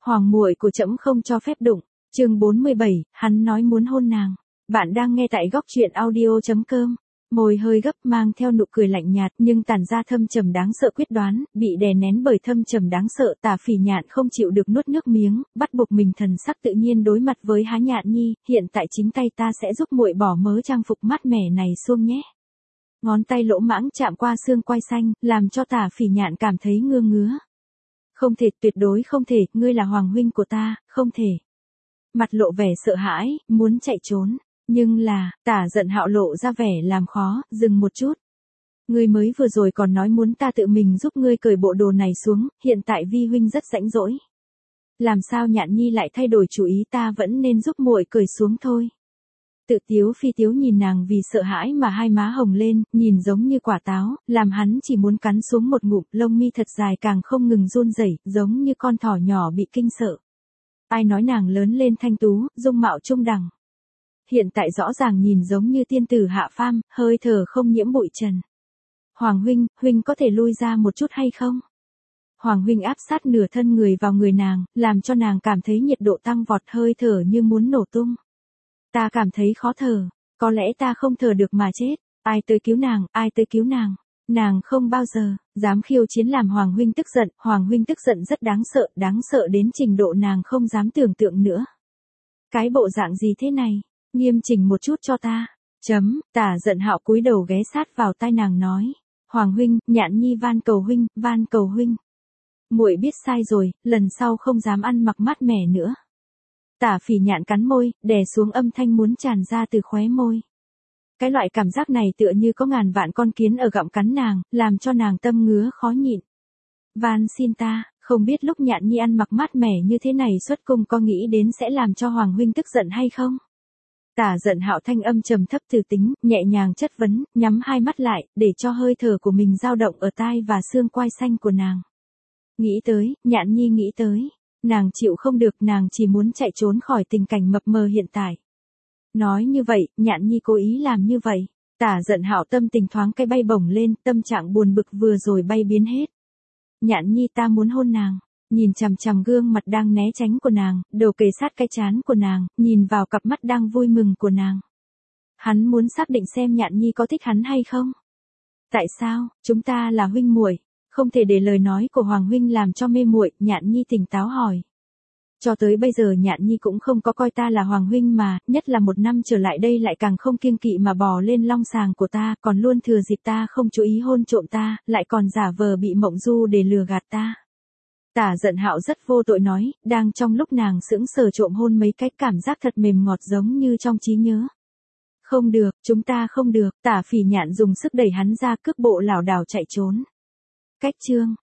Hoàng muội của trẫm không cho phép đụng. Chương 47, hắn nói muốn hôn nàng. Bạn đang nghe tại góc truyện audio.com. Môi hơi gấp mang theo nụ cười lạnh nhạt nhưng tản ra thâm trầm đáng sợ quyết đoán, bị đè nén bởi thâm trầm đáng sợ. Tả Phỉ Nhạn không chịu được nuốt nước miếng, bắt buộc mình thần sắc tự nhiên đối mặt với Há Nhạn Nhi, hiện tại chính tay ta sẽ giúp muội bỏ mớ trang phục mát mẻ này xuống nhé. Ngón tay lỗ mãng chạm qua xương quai xanh, làm cho Tả Phỉ Nhạn cảm thấy ngứa ngứa. Không thể, tuyệt đối không thể, ngươi là hoàng huynh của ta, không thể. Mặt lộ vẻ sợ hãi, muốn chạy trốn. Nhưng là, Tả Giận Hạo lộ ra vẻ làm khó, dừng một chút. Ngươi mới vừa rồi còn nói muốn ta tự mình giúp ngươi cởi bộ đồ này xuống, hiện tại vi huynh rất rãnh rỗi. Làm sao Nhạn Nhi lại thay đổi chủ ý, ta vẫn nên giúp muội cởi xuống thôi. Tự tiếu phi tiếu nhìn nàng vì sợ hãi mà hai má hồng lên, nhìn giống như quả táo, làm hắn chỉ muốn cắn xuống một ngụm, lông mi thật dài càng không ngừng run rẩy, giống như con thỏ nhỏ bị kinh sợ. Ai nói nàng lớn lên thanh tú, dung mạo trung đẳng. Hiện tại rõ ràng nhìn giống như tiên tử hạ phàm, hơi thở không nhiễm bụi trần. Hoàng huynh, huynh có thể lui ra một chút hay không? Hoàng huynh áp sát nửa thân người vào người nàng, làm cho nàng cảm thấy nhiệt độ tăng vọt, hơi thở như muốn nổ tung. Ta cảm thấy khó thở, có lẽ ta không thở được mà chết, ai tới cứu nàng, ai tới cứu nàng. Nàng không bao giờ dám khiêu chiến làm Hoàng huynh tức giận, Hoàng huynh tức giận rất đáng sợ đến trình độ nàng không dám tưởng tượng nữa. Cái bộ dạng gì thế này, nghiêm chỉnh một chút cho ta. Tả Giận Hạo cúi đầu ghé sát vào tai nàng nói, Hoàng huynh, Nhạn Nhi van cầu huynh, van cầu huynh. Muội biết sai rồi, lần sau không dám ăn mặc mát mẻ nữa. Tả Phỉ Nhạn cắn môi, đè xuống âm thanh muốn tràn ra từ khóe môi. Cái loại cảm giác này tựa như có ngàn vạn con kiến ở gặm cắn nàng, làm cho nàng tâm ngứa khó nhịn. Van xin ta, không biết lúc Nhạn Nhi ăn mặc mát mẻ như thế này xuất cung có nghĩ đến sẽ làm cho Hoàng huynh tức giận hay không? Tả Giận Hạo thanh âm trầm thấp từ tính, nhẹ nhàng chất vấn, nhắm hai mắt lại, để cho hơi thở của mình dao động ở tai và xương quai xanh của nàng. Nghĩ tới, Nhạn Nhi nghĩ tới. Nàng chịu không được, nàng chỉ muốn chạy trốn khỏi tình cảnh mập mờ hiện tại. Nói như vậy, Nhạn Nhi cố ý làm như vậy. Tả Giận Hạo tâm tình thoáng cái bay bổng lên, tâm trạng buồn bực vừa rồi bay biến hết. Nhạn Nhi, ta muốn hôn nàng. Nhìn chằm chằm gương mặt đang né tránh của nàng, đầu kề sát cái trán của nàng, nhìn vào cặp mắt đang vui mừng của nàng. Hắn muốn xác định xem Nhạn Nhi có thích hắn hay không. Tại sao, chúng ta là huynh muội, không thể để lời nói của Hoàng huynh làm cho mê muội. Nhạn Nhi tỉnh táo hỏi. Cho tới bây giờ Nhạn Nhi cũng không có coi ta là Hoàng huynh mà, nhất là một năm trở lại đây lại càng không kiêng kỵ mà bò lên long sàng của ta, còn luôn thừa dịp ta không chú ý hôn trộm ta, lại còn giả vờ bị mộng du để lừa gạt ta. Tả Giận Hạo rất vô tội nói, đang trong lúc nàng sững sờ trộm hôn mấy cái, cảm giác thật mềm ngọt giống như trong trí nhớ. Không được, chúng ta không được. Tả Phỉ Nhạn dùng sức đẩy hắn ra, cước bộ lảo đảo chạy trốn. Cách chương